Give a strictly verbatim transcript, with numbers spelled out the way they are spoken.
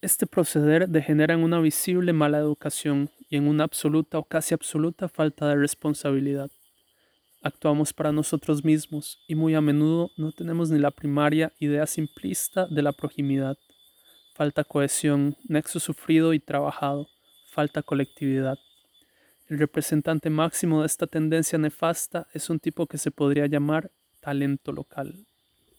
Este proceder degenera en una visible mala educación y en una absoluta o casi absoluta falta de responsabilidad. Actuamos para nosotros mismos y muy a menudo no tenemos ni la primaria idea simplista de la proximidad. Falta cohesión, nexo sufrido y trabajado, falta colectividad. El representante máximo de esta tendencia nefasta es un tipo que se podría llamar talento local.